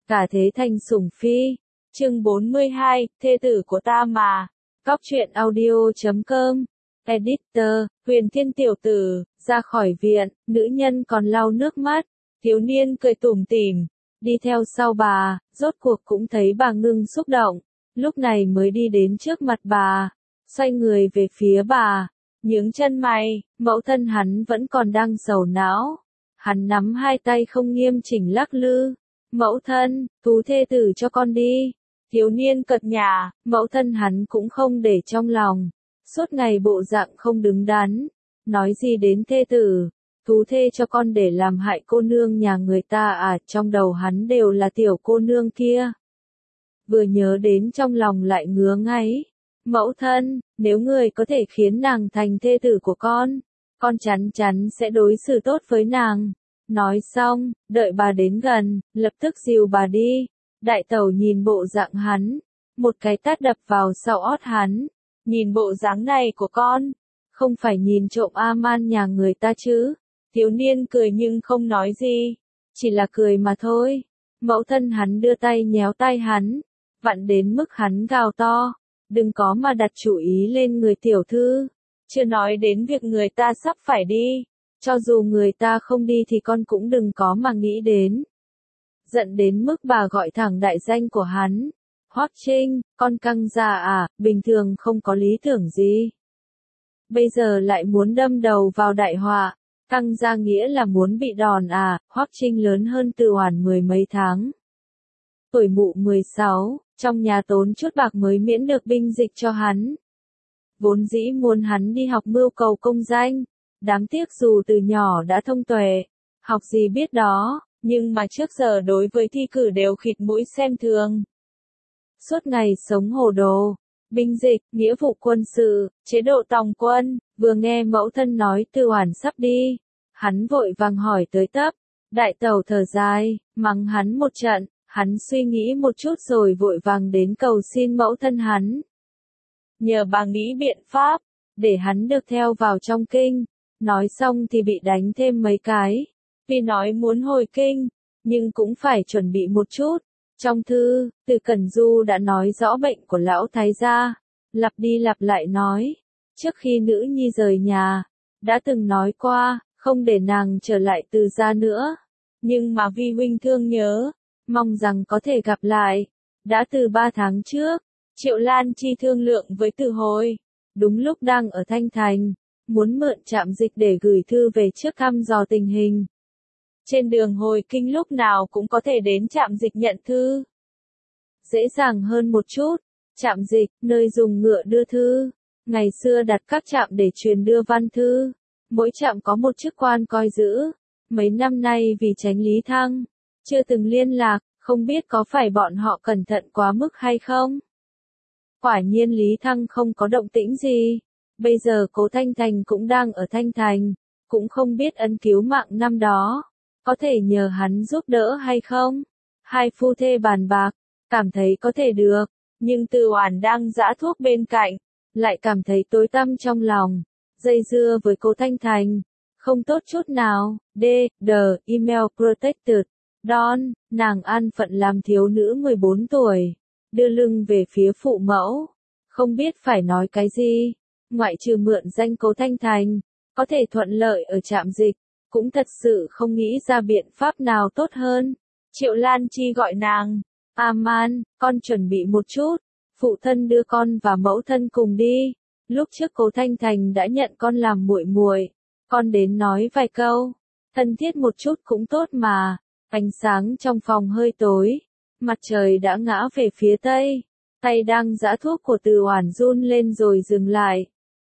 Cả thế thành sủng phi. Chương 42, thê tử của ta mà. Cóc truyện audio.com. Editor, Huyền Thiên tiểu tử, ra khỏi viện, nữ nhân còn lau nước mắt, thiếu niên cười tủm tỉm, đi theo sau bà, rốt cuộc cũng thấy bà ngưng xúc động, lúc này mới đi đến trước mặt bà, xoay người về phía bà, nhướng chân mày, mẫu thân hắn vẫn còn đang sầu não, hắn nắm hai tay không nghiêm chỉnh lắc lư, mẫu thân, thú thê tử cho con đi, thiếu niên cợt nhả, mẫu thân hắn cũng không để trong lòng. Suốt ngày bộ dạng không đứng đắn, nói gì đến thê tử, thú thê cho con để làm hại cô nương nhà người ta à, trong đầu hắn đều là tiểu cô nương kia. Vừa nhớ đến trong lòng lại ngứa ngáy, mẫu thân, nếu người có thể khiến nàng thành thê tử của con chắn chắn sẽ đối xử tốt với nàng. Nói xong, đợi bà đến gần, lập tức dìu bà đi, đại tẩu nhìn bộ dạng hắn, một cái tát đập vào sau ót hắn. Nhìn bộ dáng này của con, không phải nhìn trộm A-man nhà người ta chứ. Thiếu niên cười nhưng không nói gì, chỉ là cười mà thôi. Mẫu thân hắn đưa tay nhéo tay hắn, vặn đến mức hắn gào to, đừng có mà đặt chủ ý lên người tiểu thư. Chưa nói đến việc người ta sắp phải đi, cho dù người ta không đi thì con cũng đừng có mà nghĩ đến. Giận đến mức bà gọi thẳng đại danh của hắn. Hoắc Trinh, con căng già à, bình thường không có lý tưởng gì. Bây giờ lại muốn đâm đầu vào đại họa, căng ra nghĩa là muốn bị đòn à, Hoắc Trinh lớn hơn Từ Oản mười mấy tháng. Tuổi mụ 16, trong nhà tốn chút bạc mới miễn được binh dịch cho hắn. Vốn dĩ muốn hắn đi học mưu cầu công danh, đáng tiếc dù từ nhỏ đã thông tuệ, học gì biết đó, nhưng mà trước giờ đối với thi cử đều khịt mũi xem thường. Suốt ngày sống hồ đồ, binh dịch, nghĩa vụ quân sự, chế độ tòng quân, vừa nghe mẫu thân nói Từ Oản sắp đi, hắn vội vàng hỏi tới tấp, đại tẩu thở dài, mắng hắn một trận, hắn suy nghĩ một chút rồi vội vàng đến cầu xin mẫu thân hắn. Nhờ bà nghĩ biện pháp, để hắn được theo vào trong kinh, nói xong thì bị đánh thêm mấy cái, vì nói muốn hồi kinh, nhưng cũng phải chuẩn bị một chút. Trong thư, Từ Cẩn Du đã nói rõ bệnh của lão thái gia, lặp đi lặp lại nói, trước khi nữ nhi rời nhà, đã từng nói qua, không để nàng trở lại Từ gia nữa, nhưng mà vì huynh thương nhớ, mong rằng có thể gặp lại. Đã từ 3 tháng trước, Triệu Lan Chi thương lượng với Từ Hồi, đúng lúc đang ở Thanh Thành, muốn mượn trạm dịch để gửi thư về trước thăm dò tình hình. Trên đường hồi kinh lúc nào cũng có thể đến trạm dịch nhận thư. Dễ dàng hơn một chút, trạm dịch, nơi dùng ngựa đưa thư. Ngày xưa đặt các trạm để truyền đưa văn thư. Mỗi trạm có một chức quan coi giữ. Mấy năm nay vì tránh Lý Thăng, chưa từng liên lạc, không biết có phải bọn họ cẩn thận quá mức hay không. Quả nhiên Lý Thăng không có động tĩnh gì. Bây giờ Cố Thanh Thành cũng đang ở Thanh Thành, cũng không biết ân cứu mạng năm đó. Có thể nhờ hắn giúp đỡ hay không? Hai phu thê bàn bạc, cảm thấy có thể được, nhưng Từ Oản đang giã thuốc bên cạnh, lại cảm thấy tối tăm trong lòng, dây dưa với Cố Thanh Thành, không tốt chút nào. Email protected. Don, nàng an phận làm thiếu nữ 14 tuổi, đưa lưng về phía phụ mẫu, không biết phải nói cái gì, ngoại trừ mượn danh Cố Thanh Thành, có thể thuận lợi ở trạm dịch. Cũng thật sự không nghĩ ra biện pháp nào tốt hơn. Triệu Lan Chi gọi nàng, A-man, con chuẩn bị một chút, phụ thân đưa con và mẫu thân cùng đi. Lúc trước Cố Thanh Thành đã nhận con làm muội muội, con đến nói vài câu, thân thiết một chút cũng tốt mà. Ánh sáng trong phòng hơi tối, mặt trời đã ngã về phía tây, tay đang giã thuốc của Từ Oản run lên rồi dừng lại.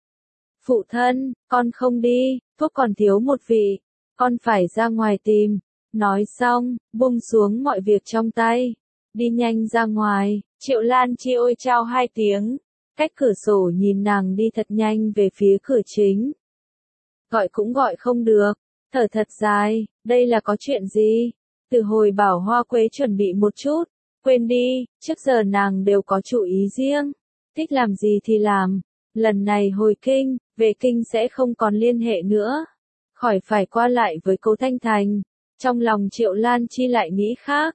Phụ thân, con không đi, thuốc còn thiếu một vị. Con phải ra ngoài tìm. Nói xong, buông xuống mọi việc trong tay. Đi nhanh ra ngoài, Triệu Lan Chi ôi chao 2 tiếng. Cách cửa sổ nhìn nàng đi thật nhanh về phía cửa chính. Gọi cũng gọi không được. Thở thật dài, đây là có chuyện gì? Từ Hồi bảo Hoa Quế chuẩn bị một chút. Quên đi, trước giờ nàng đều có chủ ý riêng. Thích làm gì thì làm. Lần này hồi kinh, về kinh sẽ không còn liên hệ nữa. Khỏi phải qua lại với Cố Thanh Thành. Trong lòng Triệu Lan Chi lại nghĩ khác.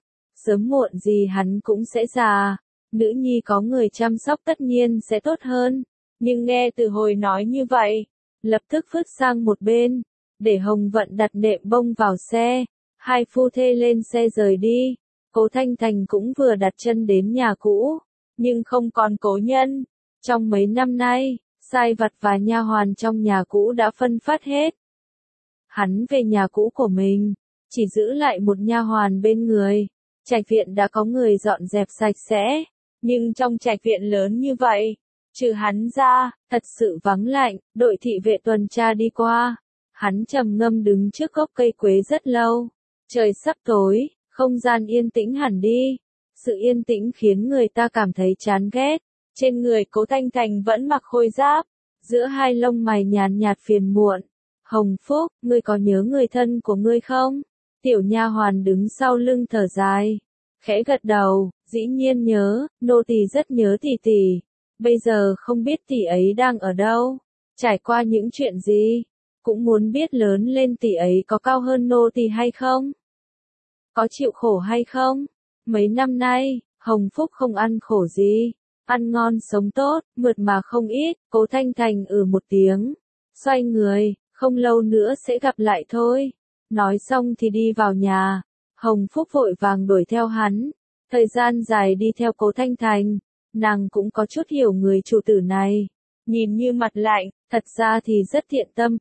sớm muộn gì hắn cũng sẽ già, nữ nhi có người chăm sóc tất nhiên sẽ tốt hơn, nhưng nghe Từ Hồi nói như vậy, lập tức phứt sang một bên, để Hồng Vận đặt nệm bông vào xe, hai phu thê lên xe rời đi. Cố Thanh Thành cũng vừa đặt chân đến nhà cũ, nhưng không còn cố nhân. Trong mấy năm nay, sai vặt và nha hoàn trong nhà cũ đã phân phát hết. Hắn về nhà cũ của mình, chỉ giữ lại một nha hoàn bên người. Trạch viện đã có người dọn dẹp sạch sẽ, nhưng trong trạch viện lớn như vậy, trừ hắn ra, thật sự vắng lạnh. Đội thị vệ tuần tra đi qua, hắn trầm ngâm đứng trước gốc cây quế rất lâu. Trời sắp tối, không gian yên tĩnh hẳn đi. Sự yên tĩnh khiến người ta cảm thấy chán ghét. Trên người Cố Thanh Thành vẫn mặc khôi giáp, giữa hai lông mày nhàn nhạt phiền muộn. Hồng Phúc, ngươi có nhớ người thân của ngươi không? Tiểu nha hoàn đứng sau lưng thở dài, khẽ gật đầu, dĩ nhiên nhớ, nô tỳ rất nhớ tỷ tỷ. Bây giờ không biết tỷ ấy đang ở đâu, trải qua những chuyện gì, cũng muốn biết lớn lên tỷ ấy có cao hơn nô tỳ hay không? Có chịu khổ hay không? Mấy năm nay, Hồng Phúc không ăn khổ gì, ăn ngon sống tốt, mượt mà không ít. Cố Thanh Thành một tiếng, xoay người, không lâu nữa sẽ gặp lại thôi. Nói xong thì đi vào nhà, Hồng Phúc vội vàng đuổi theo hắn. Thời gian dài đi theo Cố Thanh Thành, nàng cũng có chút hiểu người chủ tử này. Nhìn như mặt lạnh, thật ra thì rất thiện tâm.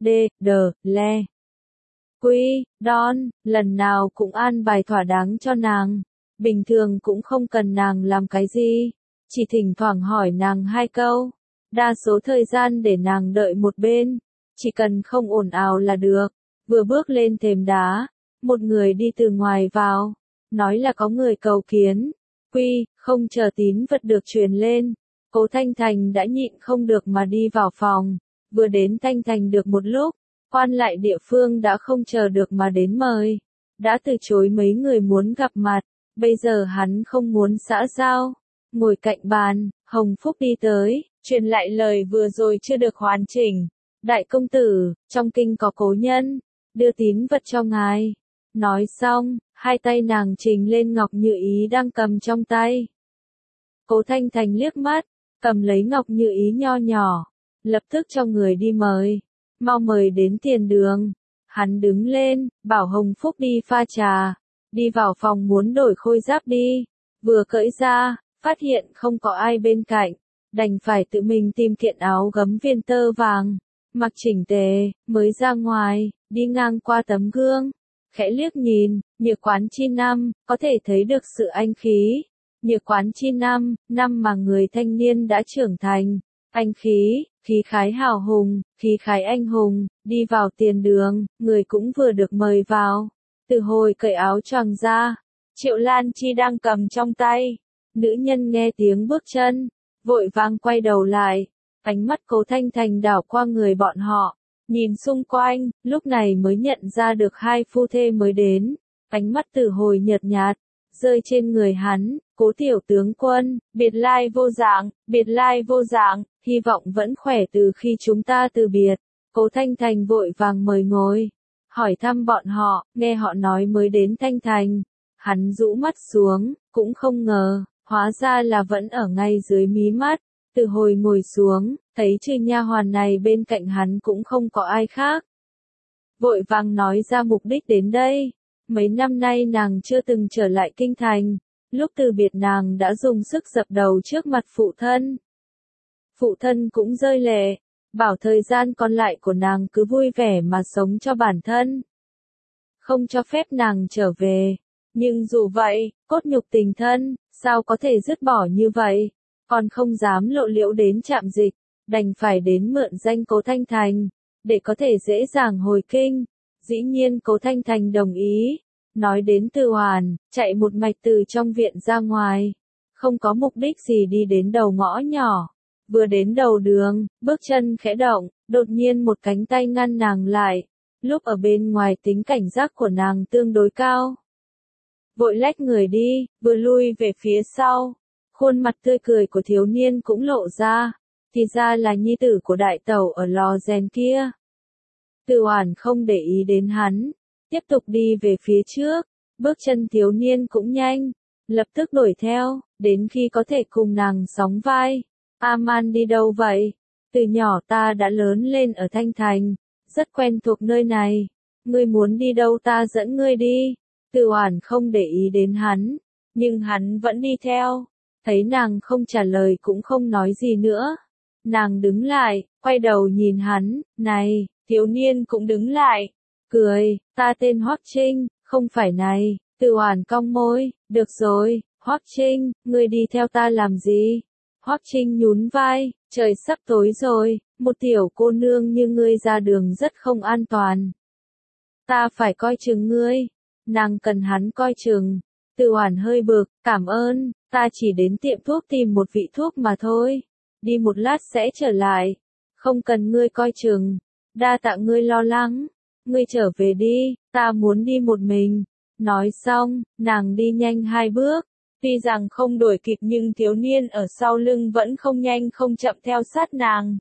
le. Quy, Don, lần nào cũng an bài thỏa đáng cho nàng. Bình thường cũng không cần nàng làm cái gì, chỉ thỉnh thoảng hỏi nàng hai câu. Đa số thời gian để nàng đợi một bên, chỉ cần không ồn ào là được. Vừa bước lên thềm đá, một người đi từ ngoài vào, nói là có người cầu kiến. Quy, không chờ tín vật được truyền lên, Cố Thanh Thành đã nhịn không được mà đi vào phòng. Vừa đến Thanh Thành được một lúc, quan lại địa phương đã không chờ được mà đến mời, đã từ chối mấy người muốn gặp mặt. Bây giờ hắn không muốn xã giao, ngồi cạnh bàn. Hồng Phúc đi tới, truyền lại lời vừa rồi chưa được hoàn chỉnh. Đại công tử, trong kinh có cố nhân, đưa tín vật cho ngài. Nói xong, hai tay nàng trình lên ngọc như ý đang cầm trong tay. Cố Thanh Thành liếc mắt, cầm lấy ngọc như ý nho nhỏ, lập tức cho người đi mời. Mau mời đến tiền đường. Hắn đứng lên, bảo Hồng Phúc đi pha trà, đi vào phòng muốn đổi khôi giáp đi. Vừa cởi ra, phát hiện không có ai bên cạnh, đành phải tự mình tìm kiện áo gấm viên tơ vàng, mặc chỉnh tề, mới ra ngoài, đi ngang qua tấm gương, khẽ liếc nhìn, Nhược Quán Chi năm, có thể thấy được sự anh khí. Nhược Quán Chi năm, năm mà người thanh niên đã trưởng thành, anh khí, khí khái hào hùng, khí khái anh hùng. Đi vào tiền đường, người cũng vừa được mời vào. Từ Hồi cởi áo choàng ra, Triệu Lan Chi đang cầm trong tay. Nữ nhân nghe tiếng bước chân, vội vàng quay đầu lại, ánh mắt Cố Thanh Thành đảo qua người bọn họ, nhìn xung quanh, lúc này mới nhận ra được hai phu thê mới đến. Ánh mắt Từ Hồi nhợt nhạt, rơi trên người hắn. Cố tiểu tướng quân, biệt lai vô dạng, hy vọng vẫn khỏe từ khi chúng ta từ biệt. Cố Thanh Thành vội vàng mời ngồi, hỏi thăm bọn họ, nghe họ nói mới đến Thanh Thành. Hắn rũ mắt xuống, cũng không ngờ, hóa ra là vẫn ở ngay dưới mí mắt. Từ Hồi ngồi xuống, thấy trừ nha hoàn này bên cạnh hắn cũng không có ai khác. Vội vàng nói ra mục đích đến đây. Mấy năm nay nàng chưa từng trở lại kinh thành, lúc từ biệt nàng đã dùng sức dập đầu trước mặt phụ thân. Phụ thân cũng rơi lệ, bảo thời gian còn lại của nàng cứ vui vẻ mà sống cho bản thân, không cho phép nàng trở về. Nhưng dù vậy, cốt nhục tình thân, sao có thể dứt bỏ như vậy, còn không dám lộ liễu đến Trạm Dịch, đành phải đến mượn danh Cố Thanh Thành, để có thể dễ dàng hồi kinh. Dĩ nhiên Cố Thanh Thành đồng ý. Nói đến Từ Hoàn, chạy một mạch từ trong viện ra ngoài, không có mục đích gì đi đến đầu ngõ nhỏ. Vừa đến đầu đường, bước chân khẽ động, đột nhiên một cánh tay ngăn nàng lại. Lúc ở bên ngoài tính cảnh giác của nàng tương đối cao, vội lách người đi, vừa lui về phía sau. Khuôn mặt tươi cười của thiếu niên cũng lộ ra, thì ra là nhi tử của đại tẩu ở lò rèn kia. Từ Hoàn không để ý đến hắn, tiếp tục đi về phía trước. Bước chân thiếu niên cũng nhanh, lập tức đuổi theo, đến khi có thể cùng nàng sóng vai. Aman đi đâu vậy? Từ nhỏ ta đã lớn lên ở Thanh Thành, rất quen thuộc nơi này. Ngươi muốn đi đâu ta dẫn ngươi đi. Từ Oản không để ý đến hắn, nhưng hắn vẫn đi theo. Thấy nàng không trả lời cũng không nói gì nữa. Nàng đứng lại, quay đầu nhìn hắn, này, thiếu niên cũng đứng lại, cười, ta tên Hoắc Trinh, không phải này. Từ Oản cong môi, được rồi, Hoắc Trinh, ngươi đi theo ta làm gì? Hoắc Trinh nhún vai, trời sắp tối rồi, một tiểu cô nương như ngươi ra đường rất không an toàn. Ta phải coi chừng ngươi. Nàng cần hắn coi chừng. Từ Oản hơi bực, cảm ơn, ta chỉ đến tiệm thuốc tìm một vị thuốc mà thôi. Đi một lát sẽ trở lại. Không cần ngươi coi chừng. Đa tạ ngươi lo lắng. Ngươi trở về đi, ta muốn đi một mình. Nói xong, nàng đi nhanh 2 bước. Tuy rằng không đuổi kịp nhưng thiếu niên ở sau lưng vẫn không nhanh không chậm theo sát nàng.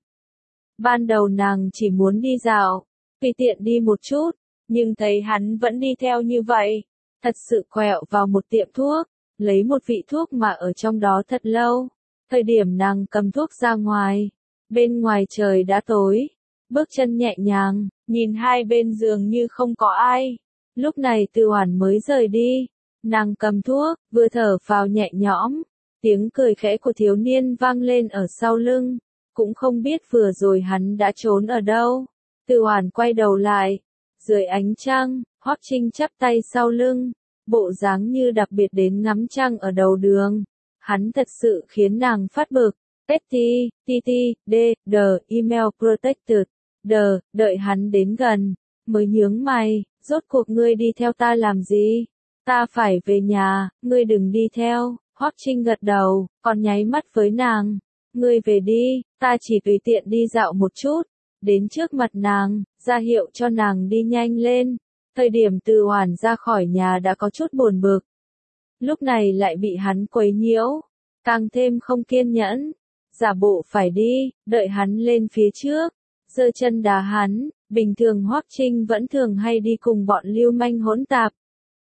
Ban đầu nàng chỉ muốn đi dạo, tùy tiện đi một chút, nhưng thấy hắn vẫn đi theo như vậy. Thật sự quẹo vào một tiệm thuốc, lấy một vị thuốc mà ở trong đó thật lâu. Thời điểm nàng cầm thuốc ra ngoài, bên ngoài trời đã tối, bước chân nhẹ nhàng, nhìn hai bên giường như không có ai. Lúc này Từ Oản mới rời đi, nàng cầm thuốc, vừa thở phào nhẹ nhõm, tiếng cười khẽ của thiếu niên vang lên ở sau lưng, cũng không biết vừa rồi hắn đã trốn ở đâu. Từ Oản quay đầu lại, dưới ánh trăng, Hoắc Trinh chắp tay sau lưng, bộ dáng như đặc biệt đến ngắm trăng ở đầu đường. Hắn thật sự khiến nàng phát bực. Petty, TT, D, D, email protected, D, đợi hắn đến gần, mới nhướng mày, rốt cuộc ngươi đi theo ta làm gì? Ta phải về nhà, ngươi đừng đi theo. Hoắc Trinh gật đầu, còn nháy mắt với nàng. Ngươi về đi, ta chỉ tùy tiện đi dạo một chút. Đến trước mặt nàng, ra hiệu cho nàng đi nhanh lên. Thời điểm Từ Oản ra khỏi nhà đã có chút buồn bực. Lúc này lại bị hắn quấy nhiễu, càng thêm không kiên nhẫn. Giả bộ phải đi, đợi hắn lên phía trước, giơ chân đá hắn. Bình thường Hoắc Trinh vẫn thường hay đi cùng bọn lưu manh hỗn tạp.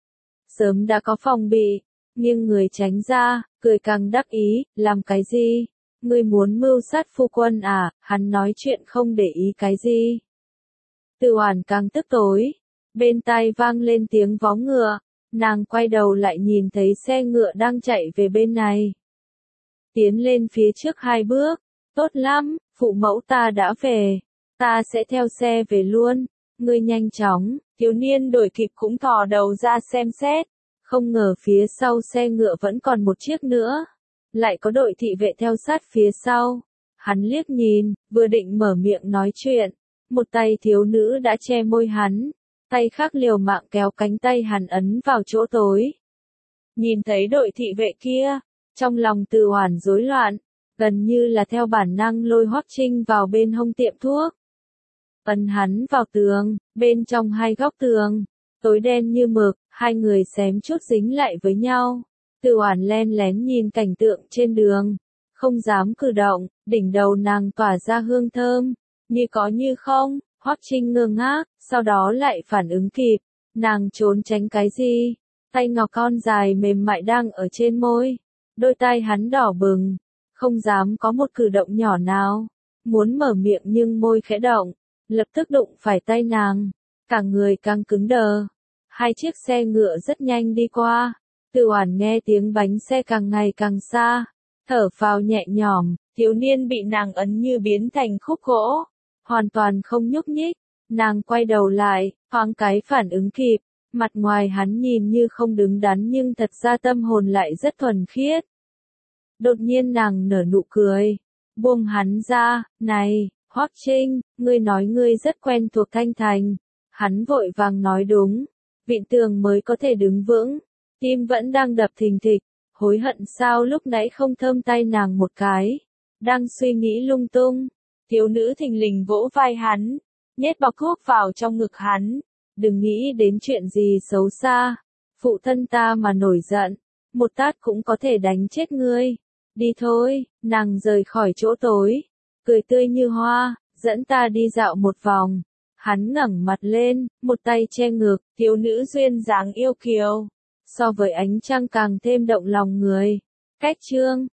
Sớm đã có phòng bị, nhưng người tránh ra, cười càng đắc ý, làm cái gì? Ngươi muốn mưu sát phu quân à? Hắn nói chuyện không để ý cái gì. Từ Oản càng tức tối, bên tai vang lên tiếng vó ngựa, nàng quay đầu lại nhìn thấy xe ngựa đang chạy về bên này. Tiến lên phía trước 2 bước, tốt lắm, phụ mẫu ta đã về, ta sẽ theo xe về luôn, ngươi nhanh chóng. Thiếu niên đuổi kịp cũng thò đầu ra xem xét, không ngờ phía sau xe ngựa vẫn còn một chiếc nữa, lại có đội thị vệ theo sát phía sau. Hắn liếc nhìn, vừa định mở miệng nói chuyện, một tay thiếu nữ đã che môi hắn, tay khác liều mạng kéo cánh tay hắn ấn vào chỗ tối. Nhìn thấy đội thị vệ kia, trong lòng Từ Oản rối loạn, gần như là theo bản năng lôi Hoắc Trinh vào bên hông tiệm thuốc. Ấn hắn vào tường, bên trong hai góc tường, tối đen như mực, hai người xém chút dính lại với nhau. Từ Oản len lén nhìn cảnh tượng trên đường, không dám cử động, đỉnh đầu nàng tỏa ra hương thơm, như có như không. Hoắc Trinh ngơ ngác, sau đó lại phản ứng kịp, nàng trốn tránh cái gì? Tay ngọc con dài mềm mại đang ở trên môi, đôi tai hắn đỏ bừng, không dám có một cử động nhỏ nào, muốn mở miệng nhưng môi khẽ động, lập tức đụng phải tay nàng, cả người càng cứng đờ. Hai chiếc xe ngựa rất nhanh đi qua, Từ Oản nghe tiếng bánh xe càng ngày càng xa, thở phào nhẹ nhõm. Thiếu niên bị nàng ấn như biến thành khúc gỗ, hoàn toàn không nhúc nhích. Nàng quay đầu lại, thoáng cái phản ứng kịp, mặt ngoài hắn nhìn như không đứng đắn nhưng thật ra tâm hồn lại rất thuần khiết. Đột nhiên nàng nở nụ cười, buông hắn ra, này, Hoắc Trinh, ngươi nói ngươi rất quen thuộc Thanh Thành. Hắn vội vàng nói đúng, vịn tường mới có thể đứng vững, tim vẫn đang đập thình thịch, hối hận sao lúc nãy không thơm tay nàng một cái. Đang suy nghĩ lung tung, thiếu nữ thình lình vỗ vai hắn, nhét bọc thuốc vào trong ngực hắn. Đừng nghĩ đến chuyện gì xấu xa, phụ thân ta mà nổi giận, một tát cũng có thể đánh chết ngươi. Đi thôi, nàng rời khỏi chỗ tối, cười tươi như hoa, dẫn ta đi dạo một vòng. Hắn ngẩng mặt lên, một tay che ngực, thiếu nữ duyên dáng yêu kiều, so với ánh trăng càng thêm động lòng người. Cách chương